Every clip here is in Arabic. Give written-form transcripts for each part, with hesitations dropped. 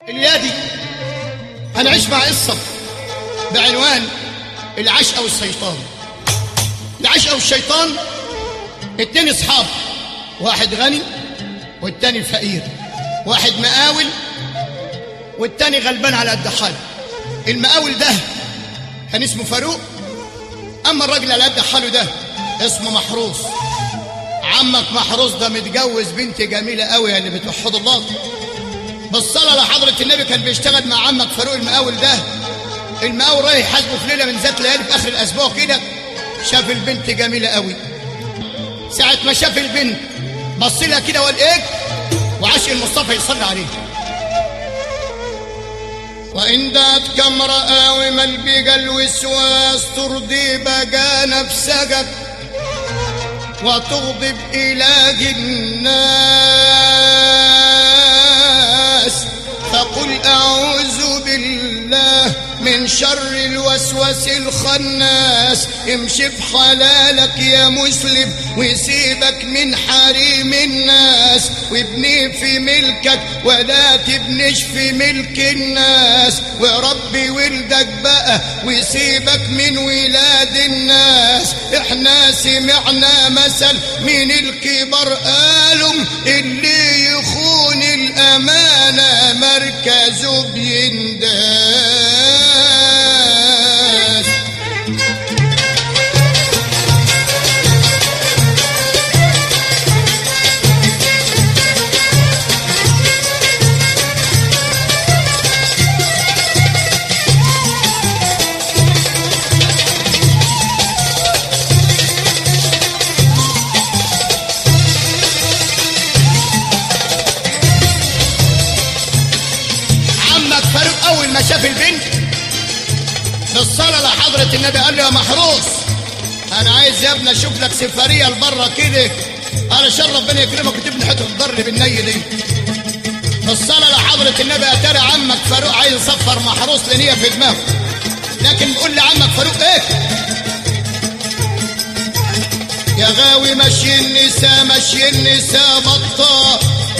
اليادي هنعيش مع قصة بعنوان العشقة والشيطان. العشقة والشيطان اتنين اصحاب، واحد غني والتاني فقير، واحد مقاول والتاني غلبان على قد حاله. المقاول ده كان اسمه فاروق، اما الراجل على قد حاله ده اسمه محروس. عمك محروس ده متجوز بنت جميلة قوي اللي بتوحد الله. بالصلاة لحضرة النبي كان بيشتغل مع عمك فاروق المقاول ده. المقاول رايح يحاسبه في ليلة من ذات ليالي في اخر الاسبوع كده، شاف البنت جميلة قوي. ساعة ما شاف البنت بص لها كده وقال ايه، وعشق المصطفى يصلي عليه. وإن داتك امرأة ومن بقى الوسواس ترضي بقى نفسك وتغضب إله الناس، فقل أعوذ بالله من شر الوسواس الخناس. امشي في حلالك يا مسلم وسيبك من حريم الناس، وابني في ملكك ولا تبنش في ملك الناس، وربي ولدك بقى وسيبك من ولاد الناس. احنا سمعنا مثل من الكبار قالوا اللي يخون الأمانة مركزه بينداس. أول ما شاف البنت بالصلاة لحضرة النبي قال له يا محروس، أنا عايز يا ابني أشوف لك سفرية لبره كده علشان ربنا يكرمك وتبني حتة الضر بالني دي. بالصلاة لحضرة النبي أتاري عمك فاروق عايز يسفر محروس لنية في دماغه، لكن بيقول لعمك فاروق إيه؟ يا غاوي مشي النساء مشي النساء بطال،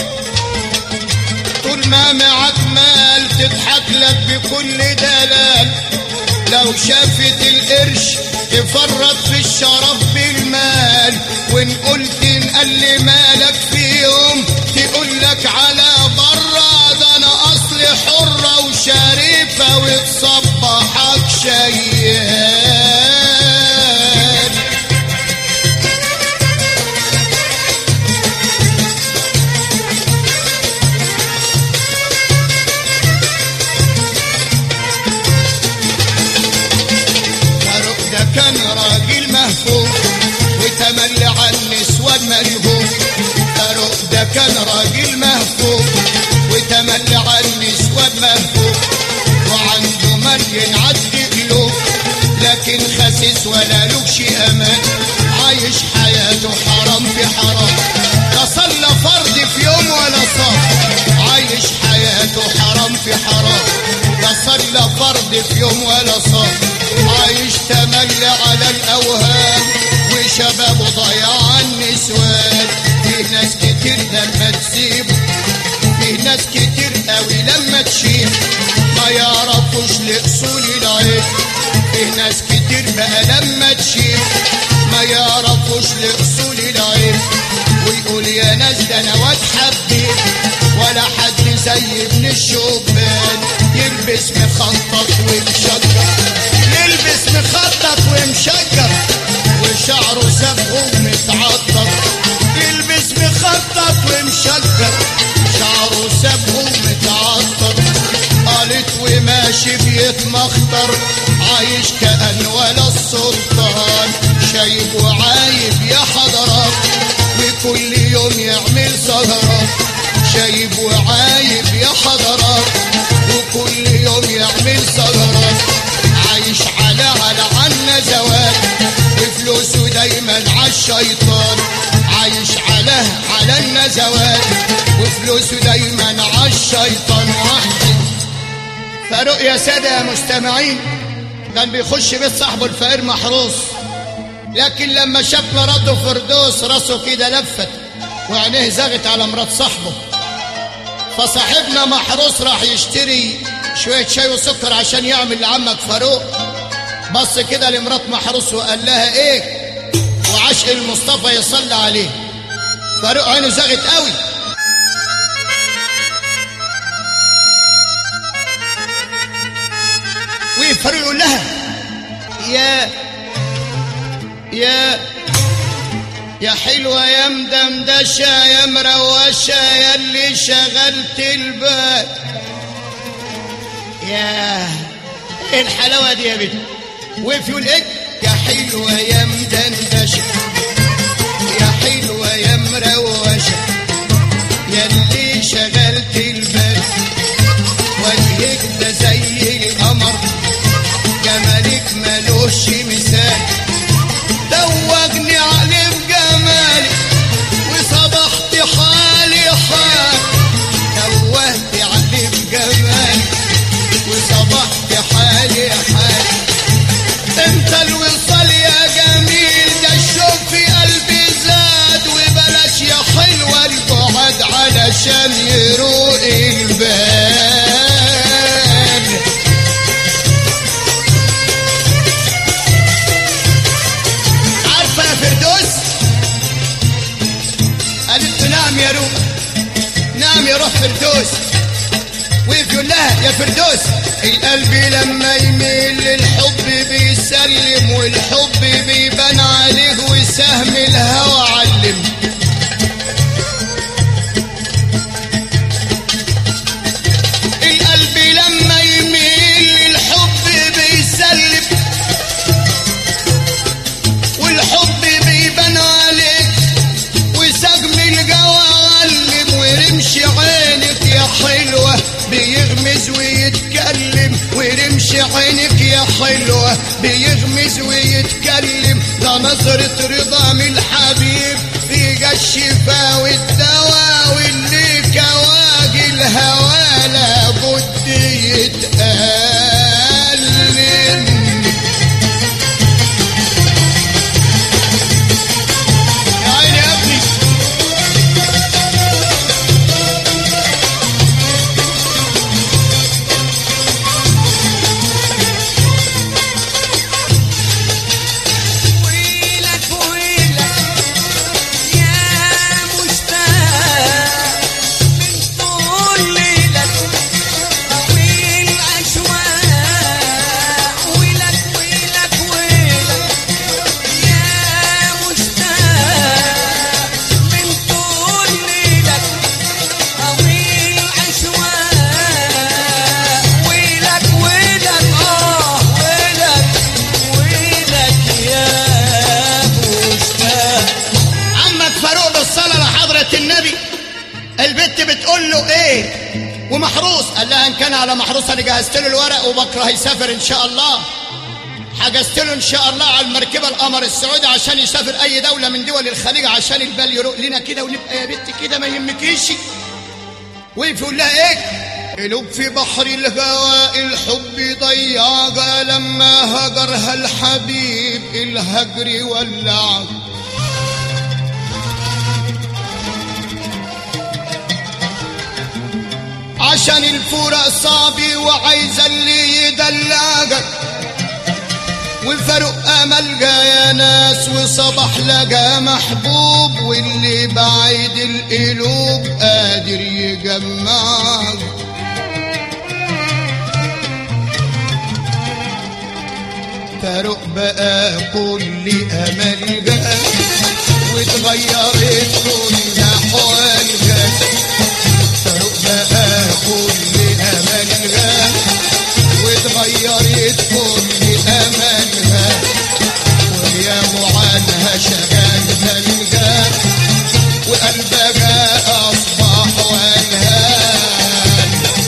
طول ما معك مال تضحك لك بكل دلال. لو شافت القرش تفرط في الشرف بالمال، وان قلت نقل مالك فيهم تقول لك على برا ده انا اصلي حرة وشريفة وتصبحك شيال. كان راجل مهفوف وتملي على النسوان ملهوف. فاروق ده كان راجل مهفوف وتملي على النسوان ملهوف، وعنده مرجن عد قلوب لكن خسيس ولا لوش امان. عايش حياته حرام في حرام، لا صلى فرض في يوم ولا صام. عايش حياته حرام في حرام، لا صلى فرض في يوم ولا صام. عايش تملي على الأوهام وشبابه ضيع النسوان. فيه ناس كتير لما تسيبه، فيه ناس كتير قوي لما تشيب ما يعرفوش لأصول العيب. فيه ناس كتير بقى لما تشيب ما يعرفوش لأصول العيب، ويقول يا ناس ده انا واد حبيب ولا حد زي ابن الشبان. يلبس مخطط ومشجر، يلبس مخطط ومشجر وشعره سبغه متعطر. يلبس مخطط ومشجر شعره سبغه متعطر. قالت وماشي بيتمخطر عايش كأن ولا السلطان. شايب وعايب يا حضرات وكل يوم يعمل سهرات. شايب وعايب يا حضرات وكل يوم يعمل سهرات. عايش على عنا زواج وفلوسه دايما عالشيطان. عايش على النزوات وفلوسه دايما عالشيطان. واحد فاروق يا سادة يا مستمعين كان بيخش بيت صاحبه الفقير محروس، لكن لما شاف مراته فردوس راسه كده لفت وعينيه زغت على مرات صاحبه. فصاحبنا محروس راح يشتري شوية شاي وسكر عشان يعمل لعمك فاروق. بص كده لمرات محروس وقال لها ايه وعشق المصطفى يصلي عليه. فاروق عينه زغت قوي. وفاروق يقول لها يا حلوة يا مدمدشة يا مروشة يا اللي شغلت البال. يا ايه الحلاوة دي يا بنت. وقف يقول ايه يا حلوة يا مدندشة يا حلوة يا مروشة يا اللي شغلت البال. وجهك ده زي القمر جمالك ملوش مثال. دوجني عليه بجمالك وصبحت حالي حال. دوهت عليه بجمالك وصبحت حالي حال. انت الوصال يا جميل ده الشوق في قلبي زاد. وبلاش يا حلوة البعد علشان يروق البال. عارفة يا فردوس قالت له نعم يا روح نعم يا روح فردوس. وقف يقول لها يا فردوس القلب لما يميل للحب بيسلم والحب بيبان عليه وسهم الهوى علم. القلب لما يميل للحب بيسلم والحب بيبان عليه وسهم الجوى علم. ورمش عينك يا حلوة بيغمز ويتكلم. ورمش عينك يا حلوة بيغمز ويتكلم. ده نظرة رضا من الحبيب في الشفا والدواء. واللي كواجي الهوى لابد يتألم. يا عيني يا ابني. البت بتقول له ايه ومحروس؟ قال لها ان كان على محروس انا جهزت له الورق وبكره هيسافر ان شاء الله. حجزت له ان شاء الله على المركبه القمر السعودي عشان يسافر اي دوله من دول الخليج عشان البال يروق لنا كده ونبقى يا بت كده ما يهمكيش. وقف يقول لها ايه قلوب في بحر الهوى الحب ضيعها لما هجرها الحبيب الهجر ولعها. عشان الفراق صعب وعايزة اللي يدلعك. والفاروق املجا يا ناس وصبح لقى محبوب. واللي بعيد القلوب قادر يجمعك. فاروق بقى كل املجا واتغيرت كل احوالها. فاروق بقى كل املها واتغيرت كل املها. وياموا عنها شغال ثلجها وقلبها اصبح ولهان.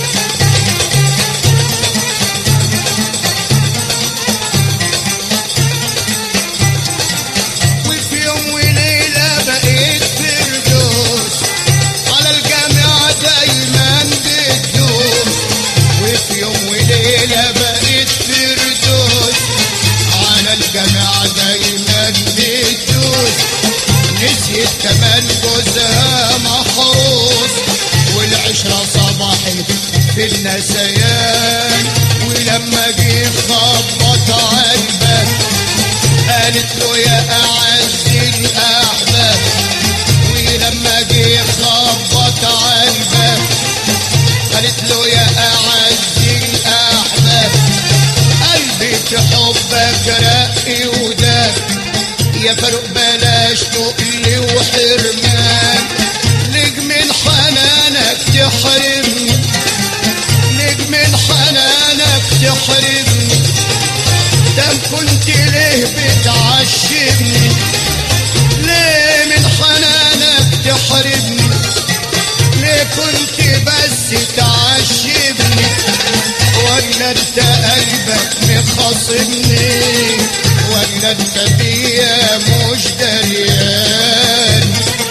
وفي يوم وليله بقيت فردوس على الجامعه دايما بتدوس. وفي يوم وليله بقيت فردوس على الجامعه دايما بتدوس. نسيت كمان جوزها محروس والعشرة صباحت في النسيان. ولما جه خبط على الباب قالت له يا أعز الأحباب. ولما جه خبط على الباب قالت له يا أعز الأحباب. قلبي حبك رقي وداب يا فاروق بلاش تقلي وحرمان. ليك من حنانك تحرمني، ليك من حنانك تحرمني. دام كنت ليه بتعشمني، ليه من حنانك تحرمني، ليه كنت بس تعشمني. ولا انت قلبك مخاصمني، ولا انت بيا مش دريان.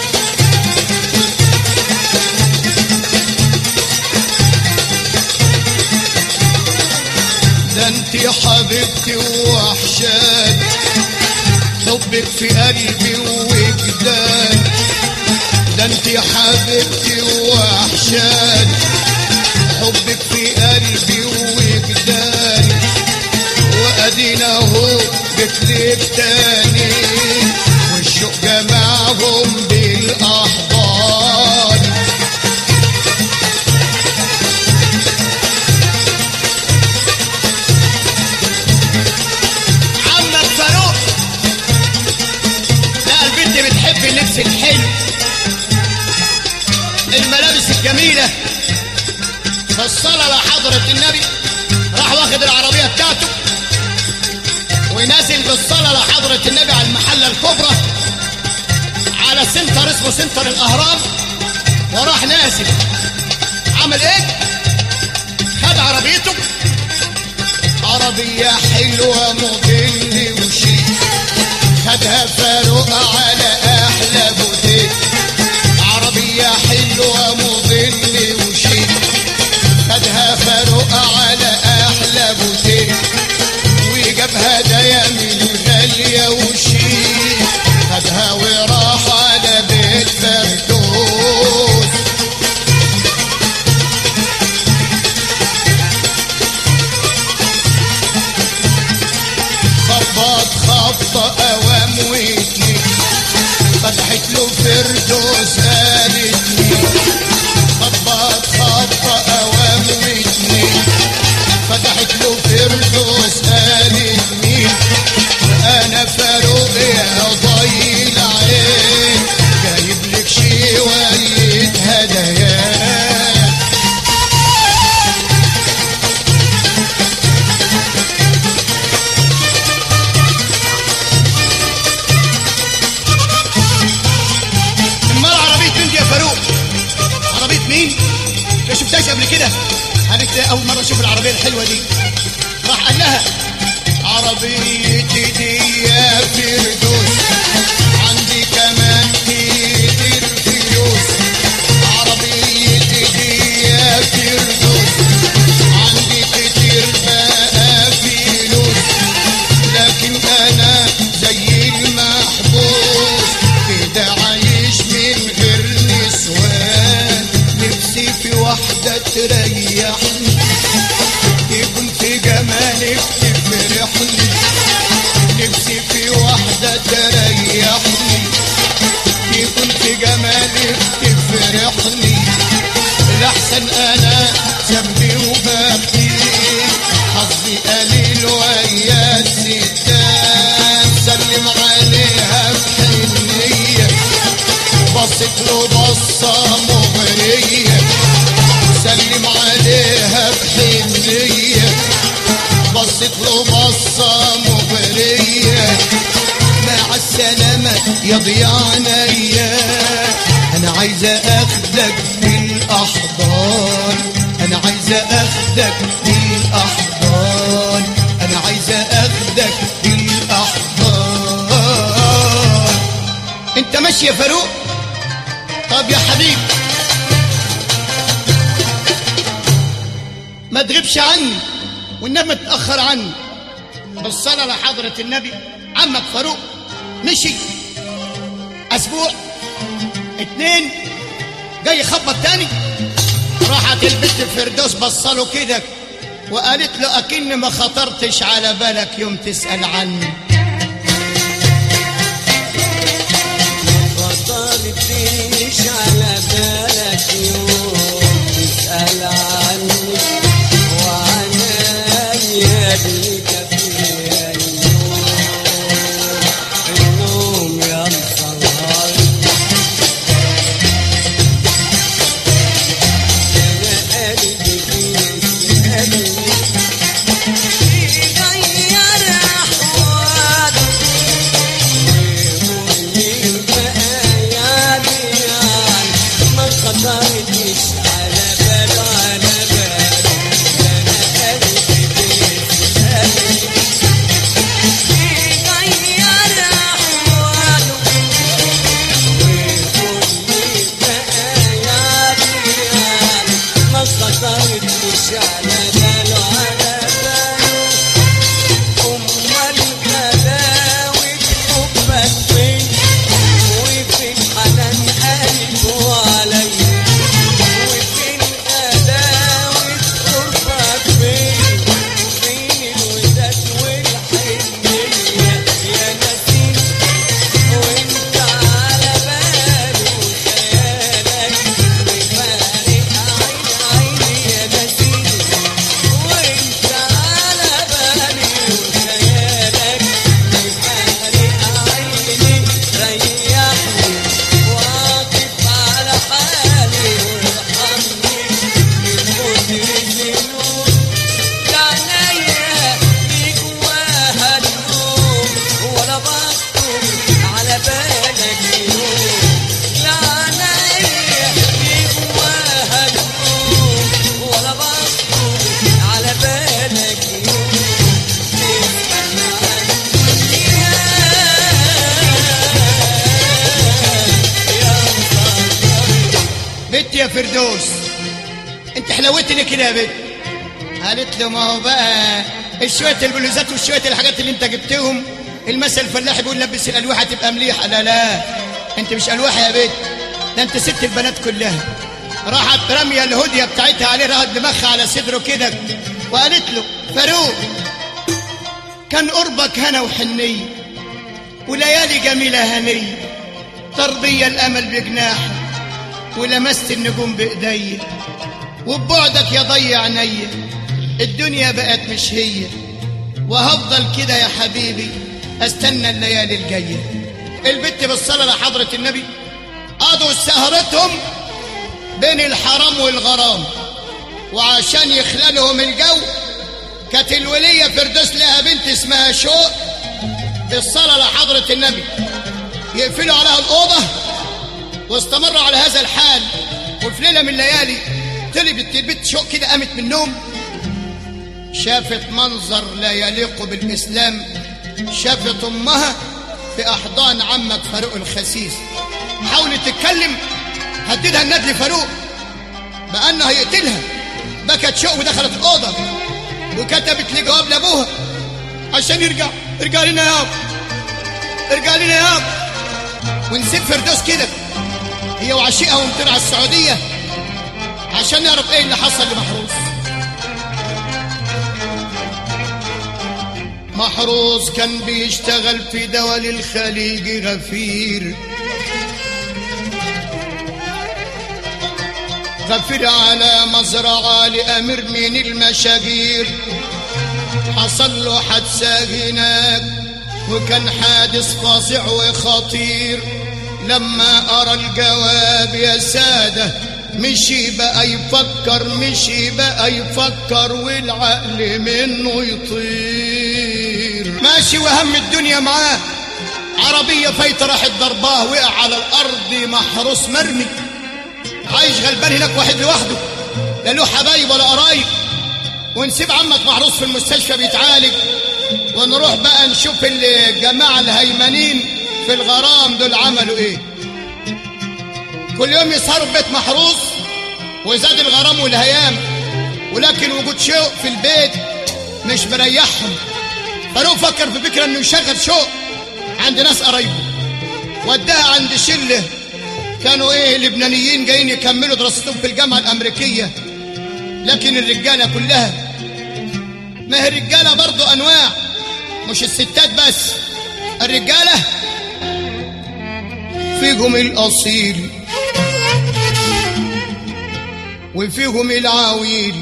ده انت حبيبتي ووحشان، حبك في قلبي ووجدان. ده انت حبيبتي ووحشان، حبك في قلبي ووجدان. وادينا اهو جيتلك تاني، والشوق جمعهم بالاحضان. عمك فاروق لا البنت بتحب اللبس الحلو، الملابس الجميله. فالصلاة لحضرة النبي راح واخد العربية بتاعته ونازل بالصلاة لحضرة النبي على المحلة الكبرى، على سنتر اسمه سنتر الأهرام. وراح نازل عمل ايه؟ خد عربيته، عربية حلوة موديل وشيك، خدها فاروق على أحلى بوتيك. عربية حلوة موديل وشيك، خدها فاروق على أحلى بوتيك. وجاب هدايا من غالية وشيك، خدها وراح على بيت فردوس. خبط خبطة أوام واتنين، فتحت له فردوس قالت لي. خبط خبطة أوام واتنين، فتحت له فردوس قالت مين. أنا فاروق يا ضي العين، جايب لك شوية هدايا. امال عربية مين دي يا فاروق؟ عربية مين؟ ما شفتهاش قبل كده. قالت اول مره اشوف العربيه الحلوه دي. راح قال لها عربيتي دي يا فردوس، عندي كمان كتير فلوس. عربيتي دي يا فردوس، عندي كتير بقى فلوس. لكن انا زي المحبوس كده عايش من غير نسوان. نفسي في واحدة تريحني، يكون في جمالك تفرحني. نفسي في واحدة تريحني، يكون في جمالك تفرحني. لحسن أنا ذنبي وببكي، حظي قليل ويا الستات. سلم عليها بحنية، بصت له بصة مغرية. سلم عليها بحنية، بصت له بصة مغرية. مع السلامة يا ضياء عينيا، أنا عايزة أخدك بالأحضان. أنا عايزة أخدك بالأحضان، أنا عايزة أخدك بالأحضان. أنت ماشي يا فاروق؟ طب يا حبيبي ما تغيبش عني والنبي ما تتأخر عني. بالصلاة لحضرة النبي عمك فاروق مشي أسبوع اتنين، جاي يخبط تاني راحت البت فردوس بصله كده وقالت له اكن ما خطرتش على بالك يوم تسأل عني. خطرتش على بالك يوم تسأل عني وعنايا بيك فيها النوم يا مسهر. انا قلبي بيسألني يغير احواله ويقول بقى يا ديان ما خطرتش على باله على باله. انا قلبي بيسألني يغير احواله ويقول بقى يا ديان ما خطرتش على باله على باله. امال غلاوة حبك فين وفين حنان قلبه عليا وفين غلاوة قربك فين فين الوداد والحنية يا نسيم وانت على بالي وخيالك مفارق عيني يا نسيم وانت على بالي وخيالك مفارق عيني. ريحني واقف على حالي وارحمني من كتر الذنوب. لعنايا ليك جواها النوم ولا بخطر على بالك يوم. لعنايا ليك جواها النوم ولا بخطر على بالك يوم. تسأل عني يا مسهر. بنت يا فردوس انت حلوتني كده يا بنت. قالت له ما هو بقى الشوية البلوزات والشوية الحاجات اللي انت جبتهم المثل الفلاحي بيقول لبس الالواحه تبقى مليحه. لا لا انت مش الواحه يا بنت، ده انت ست البنات كلها. راحت راميه الهديه بتاعتها عليه راحت دماغها على صدره كده وقالت له فاروق كان قربك هنا وحنيه وليالي جميله هنيه ترضي الامل بجناحك ولمست النجوم بايديا وببعدك يا ضي عينيا الدنيا بقت مش هي وهفضل كده يا حبيبي استنى الليالي الجايه. البت بالصلاه لحضره النبي قضوا سهرتهم بين الحرام والغرام وعشان يخللهم الجو كانت الوليه فردوس لها بنت اسمها شوق بالصلاه لحضره النبي يقفلوا عليها الاوضه واستمروا على هذا الحال. وفي ليله من الليالي طلبت البت شوق كده قامت من النوم شافت منظر لا يليق بالاسلام. شافت امها في احضان عمك فاروق الخسيس. حاولت تتكلم هددها الندل فاروق بانه هيقتلها. بكت شوق ودخلت الاوضه وكتبت لي جواب لابوها عشان ارجع لنا يابا ارجع لنا يابا. ونسيب فردوس كده هي وعشيقها ومطير السعوديه عشان نعرف ايه اللي حصل لمحروس. محروس كان بيشتغل في دول الخليج غفير على مزرعة لأمير من المشاجير. حصل له حادثة هناك وكان حادث فظيع وخطير. لما أرى الجواب يا سادة مشي بقى يفكر والعقل منه يطير. ماشي وهم الدنيا معاه عربية فايتة راحت ضرباه وقع على الأرض محروس مرمي عايش غلبان هناك واحد لوحده لا له حبايب ولا قرايب. ونسيب عمك محروس في المستشفى بيتعالج ونروح بقى نشوف الجماعة الهيمنين في الغرام دول عملوا ايه. كل يوم يسهروا في بيت محروس وزاد الغرام والهيام ولكن وجود شوق في البيت مش مريحهم. فاروق فكر في فكرة انه يشغل شوق عند ناس قرايبه وداها عند شله كانوا ايه لبنانيين جايين يكملوا دراستهم في الجامعة الأمريكية، لكن الرجالة كلها، ما هي الرجالة برضو أنواع، مش الستات بس. الرجالة فيهم الأصيل وفيهم العويل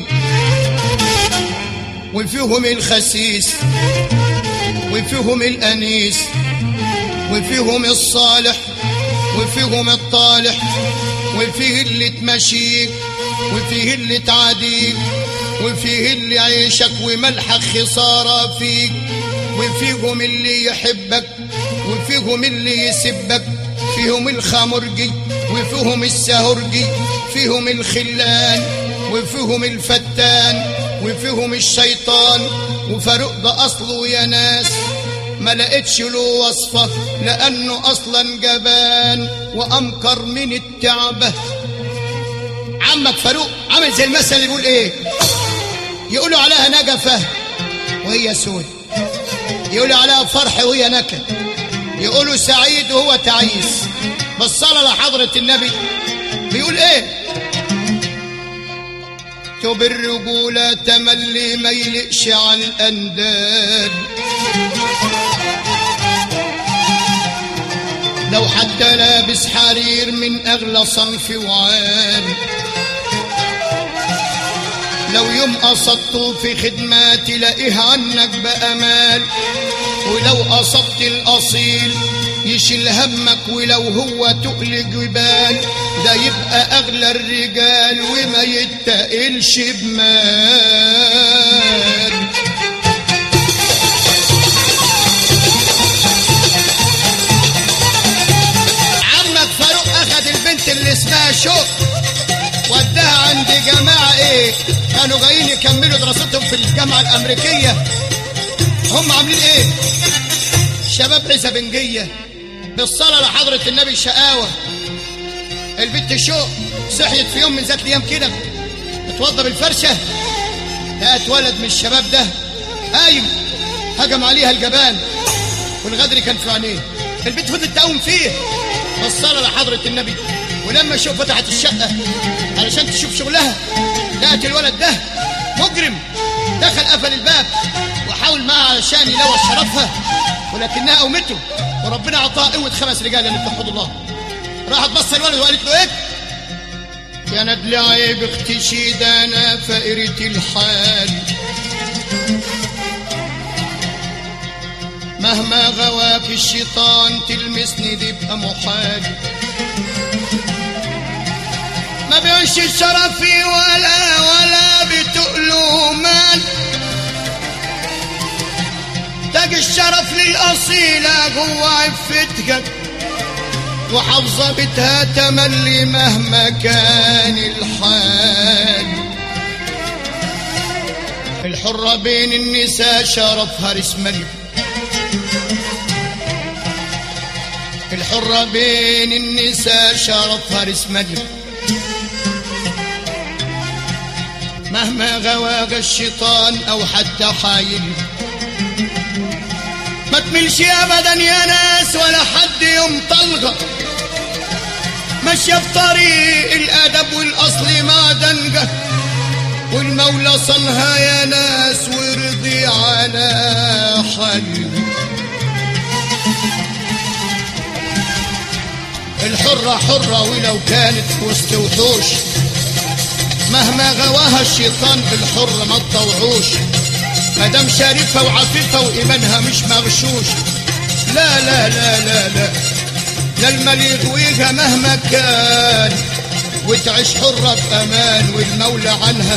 وفيهم الخسيس وفيهم الأنيس وفيهم الصالح وفيهم الطالح، وفيه اللي تمشيك وفيه اللي تعاديك وفيه اللي عيشك وملحك خسارة فيك، وفيهم اللي يحبك وفيهم اللي يسبك، فيهم الخمرجي وفيهم السهرجي، فيهم الخلان وفيهم الفتان وفيهم الشيطان. وفاروق ده أصله يا ناس ما لقيتش له وصفة، لأنه أصلا جبان وأمكر من التعبة. عمك فاروق عامل زي المثل اللي يقول ايه، يقولوا عليها نجفة وهي سود، يقولوا عليها فرح وهي نكد، يقولوا سعيد وهو تعيس. بالصلاة لحضرة النبي بيقول ايه، توب الرجولة تملي ما يلقش على الأنداد، لو حتى لابس حرير من أغلى صنف وعال، لو يوم قصدته في خدمة تلاقيه عنك بأمال، ولو قصدت الأصيل يشيل همك، ولو هو تقل جبال ده يبقى أغلى الرجال وما يتقلش بمال. عمك فاروق أخد البنت اللي اسمها شوق وداها عند جماعة ايه كانوا جايين يكملوا دراستهم في الجامعة الأمريكية. هم عاملين ايه؟ شباب عزبنجية. بالصلاة لحضرة النبي شقاوة. البنت شوق صحيت في يوم من ذات الايام كده اتوضى بالفرشة، لقت ولد من الشباب ده قايم هجم عليها الجبان والغدر كان في عينيه. البنت فضلت تقوم فيه. بالصلاة لحضرة النبي، ولما شوف فتحت الشقة علشان تشوف شغلها لقت الولد ده مجرم. دخل قفل الباب وحاول معها علشان يلوث شرفها، ولكنها قومته وربنا عطاها قوة 5 رجال اللي بتحفظ الله. راحت بص الولد وقالت له ايه يا ندل عيب اختشي ده انا فقرة الحال، مهما غواك الشيطان تلمسني دي بقى محال، ما بيعيش شرفي ولا بتقله مال، تاج الشرف للأصيلة جوا عفتك وحافظة بيتها تملي مهما كان الحال. الحرة بين النساء شرفها رسملي، الحرة بين النساء شرفها رسملي، مهما غواغ الشيطان أو حتى حايل، ما تملش أبدا يا ناس ولا حد يوم طلقة، ماشية في طريق الأدب والأصل ما دنجة، والمولى صنها يا ناس ورضي على حل. الحرة حرة ولو كانت في وسط وحوش، مهما غواها الشيطان بالحرة ما تطوعوش، مدام شريفة وعفيفة وإيمانها مش مغشوش. لا لا لا لا لا لا المال يغويها مهما كان، وتعيش حرة بأمان والمولى عنها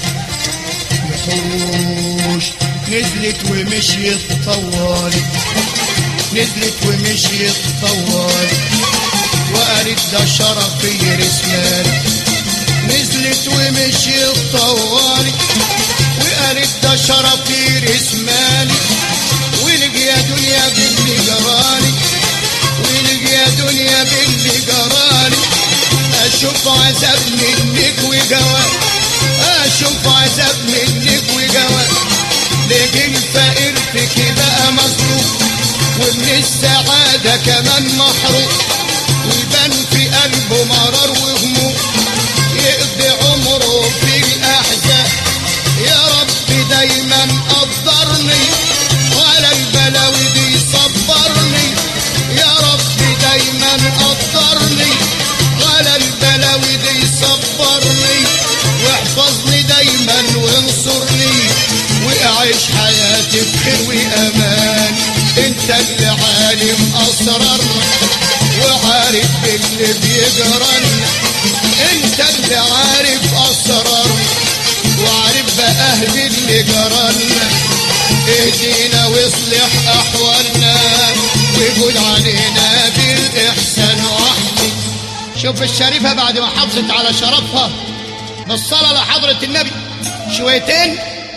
يحوش. نزلت ومشيت طوالي، نزلت ومشيت طوالي، وقالت ده شرفي رسمالي، نزلت ومشيت طوالي وقالت ده شرفي رسمالي، ولقي يا دنيا باللي جرالي، ولقي يا دنيا باللي جرالي، اشوف عذاب منك وجواب، اشوف عذاب منك وجواب، لقي الفقير فيك بقى مظلوم ومن السعادة كمان محروم، يبان في قلبه مرار وهموم، يقضي عمره في الأحزان. يا رب دايما قدرني ولا البلاوي دي صبرني، يا رب دايما قدرني ولا البلاوي دي صبرني، واحفظني دايما وانصرني واعيش حياتي بخير وامان. انت اللي عالم اسرارنا وعارف اللي بيجرالنا، انت اللي عارف اسرارنا وعارف بقى اللي جرالنا. اهدينا واصلح احوالنا وقول علينا بالاحسان واحمي. شوف الشريفه بعد ما حافظت على شرفها بالصلاه لحضره النبي شويتين.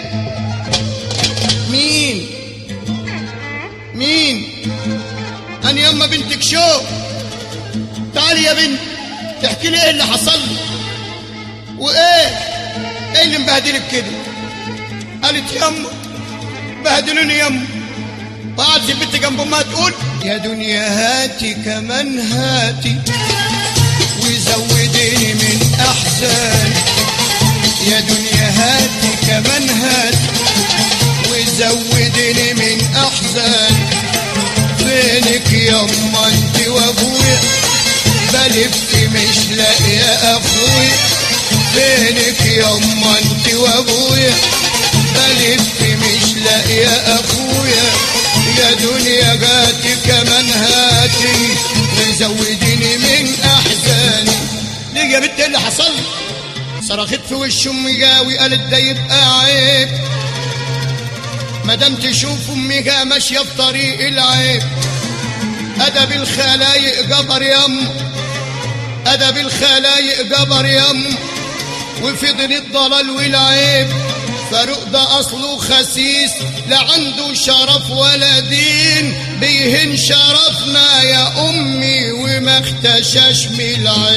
مين انا يما بنتك شو؟ تعالي يا بنت تحكي لي ايه اللي حصل لي وايه اللي مبهدلك كده. قالت يما بهدلوني يما. وقعدت البنت جنب امها تقول يا دنيا هاتي كمان هاتي وزوديني من احزاني، يا دنيا هاتي كمان هاتي وزوديني من احزاني. فينك يما انت وابويا بلف مش لاقيه اخويا، فينك يما انت وابويا بلف مش لاقيه اخويا. يا دنيا جاتي كمان هاتي وزوديني من احزاني. ليه يا بنت ايه اللي حصل؟ صرخت في وش امي جاوي قالت ده يبقى عيب مادام تشوف امي جا ماشيه في طريق العيب. ادب الخلايق جبر يم، ادب الخلايق جبر يم، وفضل الضلال والعيب. فاروق ده اصله خسيس لا عنده شرف ولا دين، بيهن شرفنا يا امي وما اختشاش من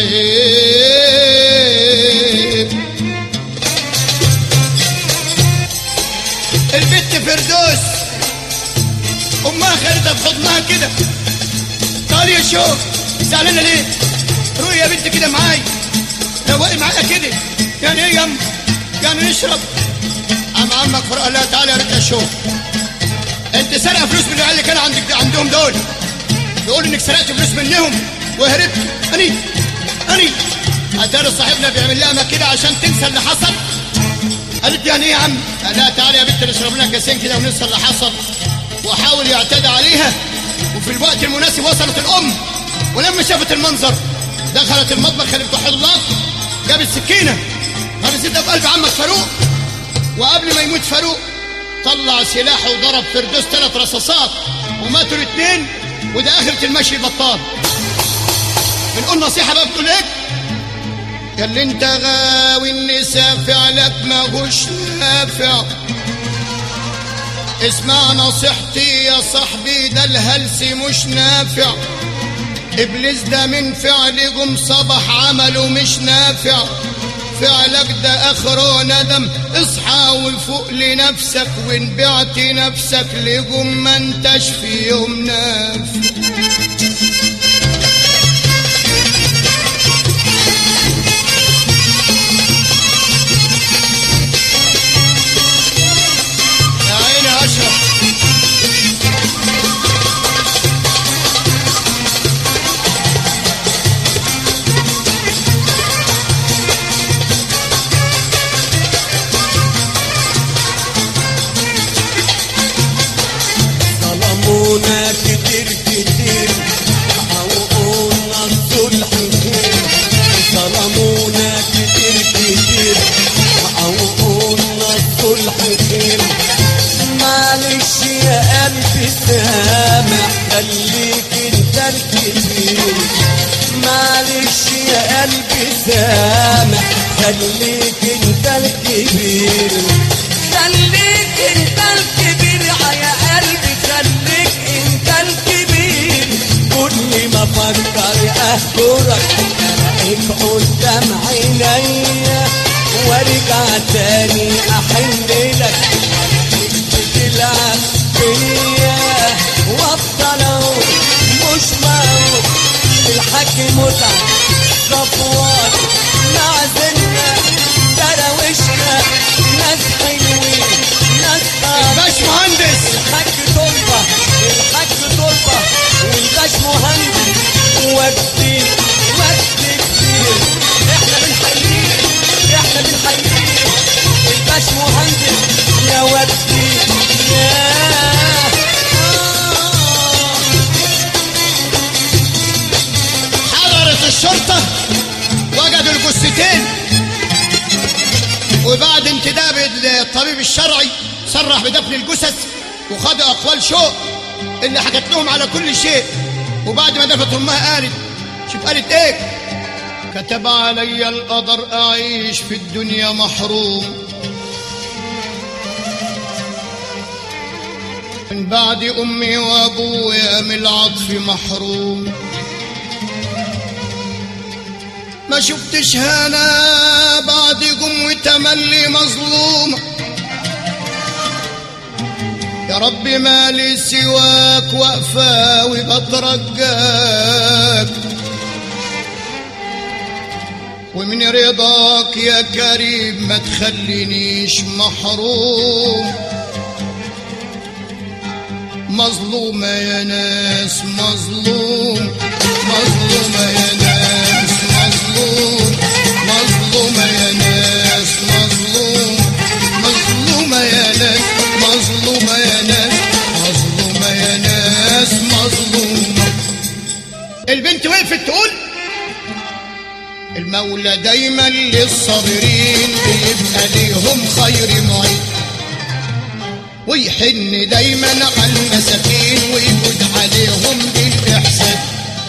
العيب. البت فردوس امها خدتها في حضنها كده. تعالي يا شوق زعلانه ليه؟ روحي يا بنت كده معايا روقي معايا كده. يعني ايه يما؟ يعني نشرب؟ عمك فرق قال لها تعالي يا بنت يا شوق انت سرقه فلوس من العيال اللي كانوا عندهم دول، بيقول انك سرقت فلوس منهم وهربت. اني اتاري صاحبنا بيعمل لها كده عشان تنسى اللي حصل. قالت يعني ايه يا عم؟ قال لها تعالي يا بنت نشرب لنا كاسين كده وننسى اللي حصل. وحاول يعتدي عليها وفي الوقت المناسب وصلت الام، ولما شافت المنظر دخلت المطبخ خلت توحد الله جابت سكينه غرزتها في قلب عمك فاروق. وقبل ما يموت فاروق طلع سلاحه وضرب فردوس 3 رصاصات وماتوا الاثنين. وده اخرة المشي البطال. بنقول نصيحه بقى بتقول ايه؟ قال لي انت غاوي النساء فعلك ماهوش نافع، اسمع نصيحتي يا صاحبي ده الهلس مش نافع. ابليس ده من فعل جم صبح عمله مش نافع، فعلك ده اخره ندم. اصحى وفوق لنفسك وان بعت نفسك لجم ما انتش في يوم نافع. يا عيني اشرف ظلمونا كتير كتير حقوقنا الصلح خير، ظلمونا كتير كتير حقوقنا الصلح خير. معلش يا قلبي سامح خليك انت الكبير، معلش يا قلبي سامح خليك انت الكبير، خليك انت الكبير يا قلبي خليك انت الكبير. كل ما افكر اذكرك الاقيك قدام عينيا وارجع تاني احن لك تلعب بيا وافضل اقول مش معقول الحاج مهندس وكتير كتير، احنا بنحييه الباش مهندس يا وكتير يا حضرت الشرطة وجدوا الجثتين، وبعد انتداب الطبيب الشرعي صرح بدفن الجثث وخدوا أقوال شوق اللي حكت لهم على كل شيء. وبعد ما دفت أمها قالت، شوف قالت إيه: كتب علي القدر أعيش في الدنيا محروم، من بعد أمي وأبويا من العطف محروم، ما شفتش هنا بعد جم تملي مظلومة، يا رب ما لي سواك واقفة وبترجاك، ومن رضاك يا كريم ما تخلينيش محروم. مظلومة يا ناس مظلوم، مظلومة يا ناس مظلوم، مظلومة يا ناس مظلوم، مظلومة يا ناس، مظلومة يا ناس، مظلومة يا ناس مظلومة. البنت وقفت تقول: المولى دايما للصابرين بيبقى ليهم خير معين، ويحن دايما على المساكين ويجود عليهم بالإحسان،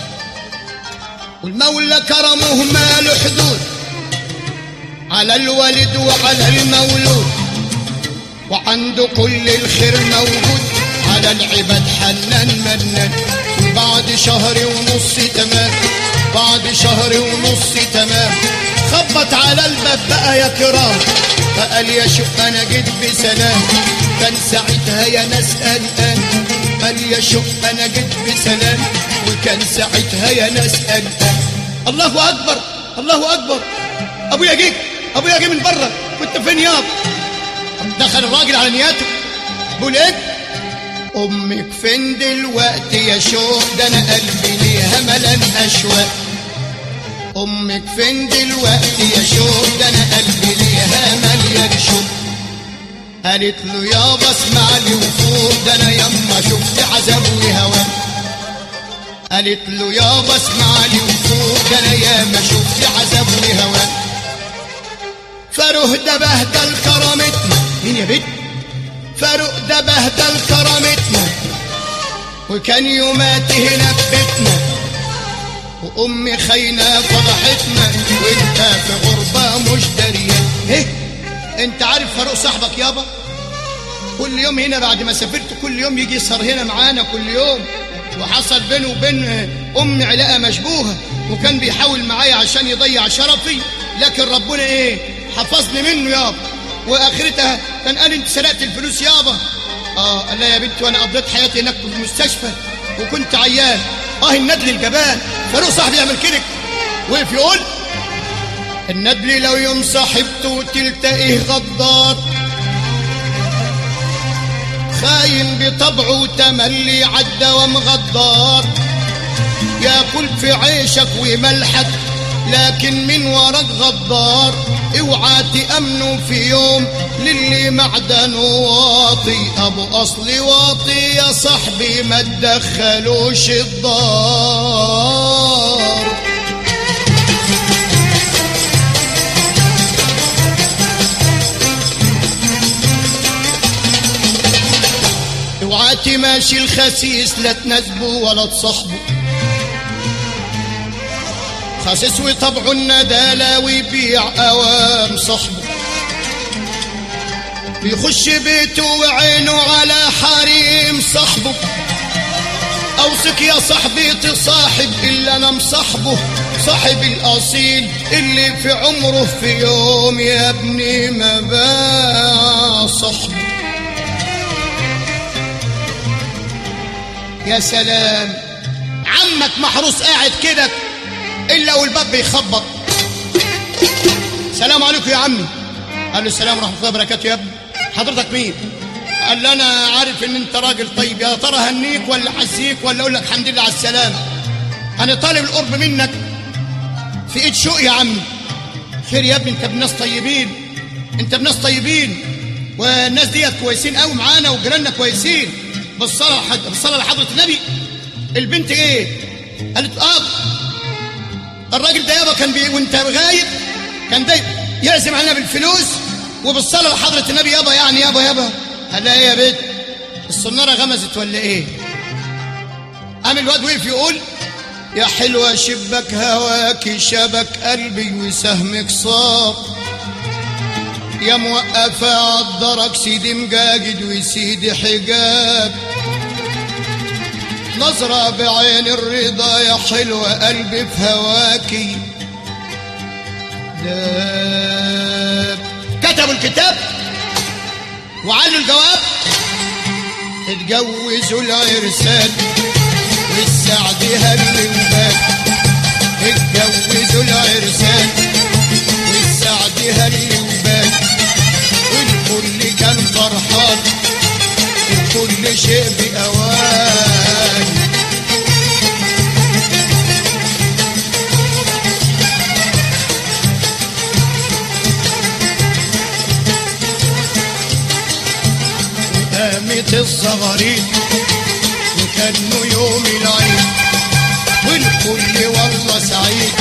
والمولى كرمه ما له حدود على الوالد وعلى المولود، وعنده كل الخير موجود على العباد حنان منان. وبعد شهر ونص تمام، بعد شهر ونص تمام، خبط على الباب بقى يا كرام، فقال يا شوق انا جيت بسلام، كان ساعتها يا ناس قلقان، قال يا شوق انا جيت بسلام، وكان ساعتها يا ناس قلقان. الله اكبر الله اكبر، ابويا جه من بره، كنت فين يابا؟ دخل الراجل على نياته بيقول ايه: امك فين دلوقتي يا شوق، ده انا قلبي ليها ملان اشواق، امك فين دلوقتي يا شوق، ده انا قلبي ليها مليان شوق. قالت له يابا اسمع لي وفوق، ده انا يما شفت عذاب وهوان، قالت له يابا اسمع لي وفوق، ده انا ياما شفت عذاب وهوان. فاروق ده بهدل كرامتنا، مين يا بنت؟ فاروق ده بهدل كرامتنا، وكان يومات هنا في بيتنا، وامي خاينه فضحتنا، وانت في غربه مش دريان. ايه انت عارف فاروق صاحبك يابا؟ كل يوم هنا بعد ما سافرت كل يوم يجي يسهر هنا معانا كل يوم، وحصل بينه وبين امي علاقه مشبوهه، وكان بيحاول معايا عشان يضيع شرفي، لكن ربنا ايه حفظني منه يابا. واخرتها كان قال انت سرقت الفلوس يابا. قال لا يا بنتي، وانا قضيت حياتي هناك في المستشفى وكنت عيان. الندل الجبان فاروق صاحبي يعمل كده، وقف يقول: الندل لو يوم صاحبته تلتقيه غدار، خاين بطبعه تملي عالدوام غدار، ياكل في عيشك وملحك لكن من وراك غدار، اوعى تأمنوا في يوم للي معدنه واطي، ابو اصلي واطي يا صاحبي ما تدخلوش الدار. اوعى تماشي الخسيس لا تناسبه ولا تصاحبه، خسيس وطبعه الندالة ويبيع اوام صاحبه، بيخش بيته وعينه على حريم صاحبه. اوثق يا صاحبي تصاحب اللي انا مصاحبه، صاحب الاصيل اللي في عمره في يوم يا ابني ما باع صاحبه. يا سلام، عمك محروس قاعد كده الا والباب بيخبط. السلام عليكم يا عمي. قال له السلام ورحمه الله وبركاته. يا ابني حضرتك مين؟ قال له انا عارف ان انت راجل طيب، يا ترى هنيك ولا حسيك ولا اقول لك الحمد لله على السلامه؟ انا طالب القرب منك في ايد شوق يا عمي. خير يا ابني، انت بناس طيبين، انت بناس طيبين، والناس ديت كويسين قوي معانا وجيراننا كويسين. بالصلاه لحضره النبي. البنت ايه؟ قالت الراجل ده يابا كان وانت غايب كان ده يعزم علينا بالفلوس وبالصلاه لحضره النبي يابا، يعني يابا قال لها ايه يا بنت؟ الصناره غمزت ولا ايه؟ قام الواد وقف يقول يا حلوه شبك هواكي شبك قلبي وسهمك صاب، يا موقفه عالدرك سيدي مجاجد وسيدي حجاب، نظرة بعين الرضا يا حلوة قلبي في هواكي داب. كتبوا الكتاب وعلوا الجواب، اتجوزوا العرسان والسعد هل وباب، اتجوزوا العرسان والسعد هل وباب، والكل كان فرحان وكل شيء بأوان. قامت الصغارين وكانوا يوم العيد، والكل والله سعيد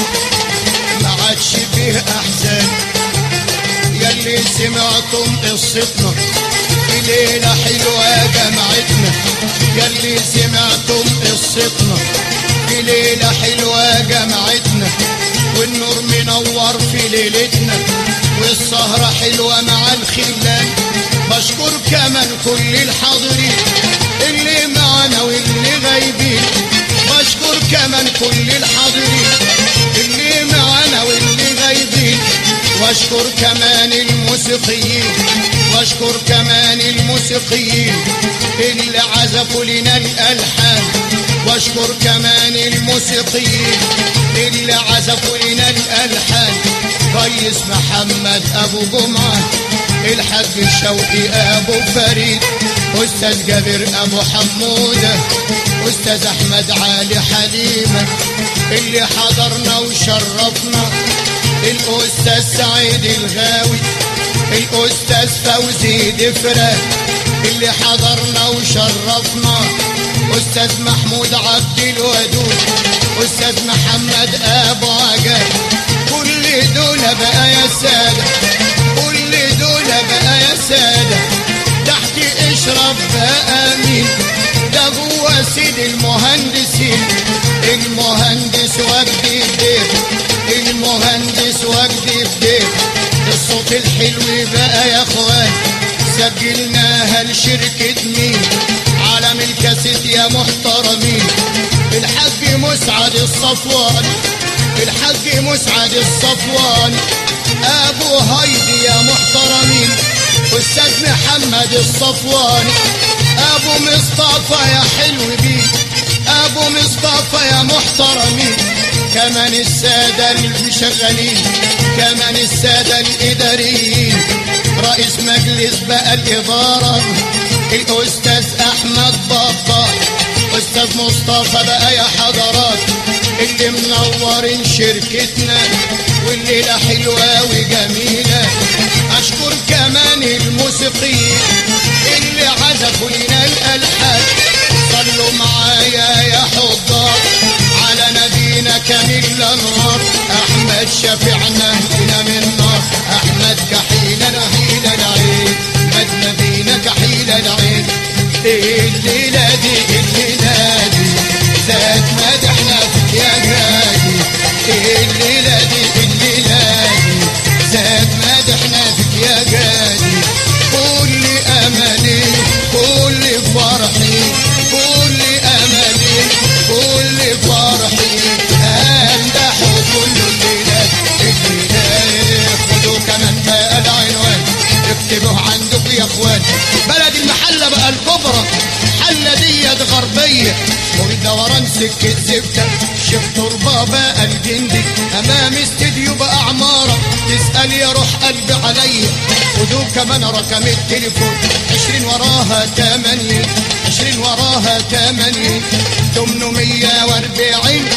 ما عادش فيه احزان. ياللي سمعتم قصتنا في ليلة حلوة جمعتنا، ياللي سمعتم قصتنا في ليلة حلوة جمعتنا، والنور منور في ليلتنا والسهرة حلوة مع الخلان. بشكر كمان كل الحاضرين اللي معنا واللي غايبين، بشكر كمان كل الحاضرين اللي معنا واللي غايبين، واشكر كمان الموسيقيين، واشكر كمان الموسيقيين اللي عزفوا لنا الالحان، واشكر كمان الموسيقيين اللي عزفوا لنا الالحان. ريس محمد ابو جمعه، الحاج شوقي ابو فريد، استاذ جابر ابو حموده، استاذ احمد علي حليمه اللي حضرنا وشرفنا، الاستاذ سعيد الغاوي، الاستاذ فوزي دفره اللي حضرنا وشرفنا، استاذ محمود عبد الودود، استاذ محمد ابو عجل. كل دول بقى يا ساده، كل دول بقى يا ساده تحت اشرف بقى مين؟ ده جوه سيد المهندسين، المهندس وجدي بدير، المهندس وجدي بدير. الصوت الحلو بقى يا اخوان سجلناها لشركة مين؟ عالم الكاسيت يا محترمين، الحاج مسعد الصفوان، الحاج مسعد الصفوان، ابو هيدي يا محترمين، استاذ محمد الصفوان، ابو مصطفى يا حلو بيه، ابو مصطفى يا محترمين. كمان السادة المشغلين، كمان السادة الاداريين، رئيس مجلس بقى الادارة الاستاذ احمد بطال، استاذ مصطفى بقى يا حضرات اللي منورين شركتنا والليلة حلوة وجميلة. اشكر كمان الموسيقيين اللي عزفوا لنا الالحان. صلوا معايا يا حضار على نبينا كامل الانوار، احمد شفيعنا هنا من نار، احمد كحيل نحيل العين، احمد نبينا كحيل العين. الليلة دي الليلة دي ذات مدحنا فيك يا غالي، الليلة دي الليلة دي ذات مدحنا فيك يا غالي. كل املي كل فرحي كل املي كل فرحي امدحوا كل الليلات الليلات. خدوا كمان بقى العنوان اكتبوه عندكم يا اخوان. بلد المحلة بقى الكبرى، حلة ديت غربية ودوران سكة زبدة، شيخ تربة بقى الجندي امام استديو بقى عمارة. تسأل يا روح قلبي عليا، خدوا كمان رقم التليفون 20 وراها 8 20 وراها 8 840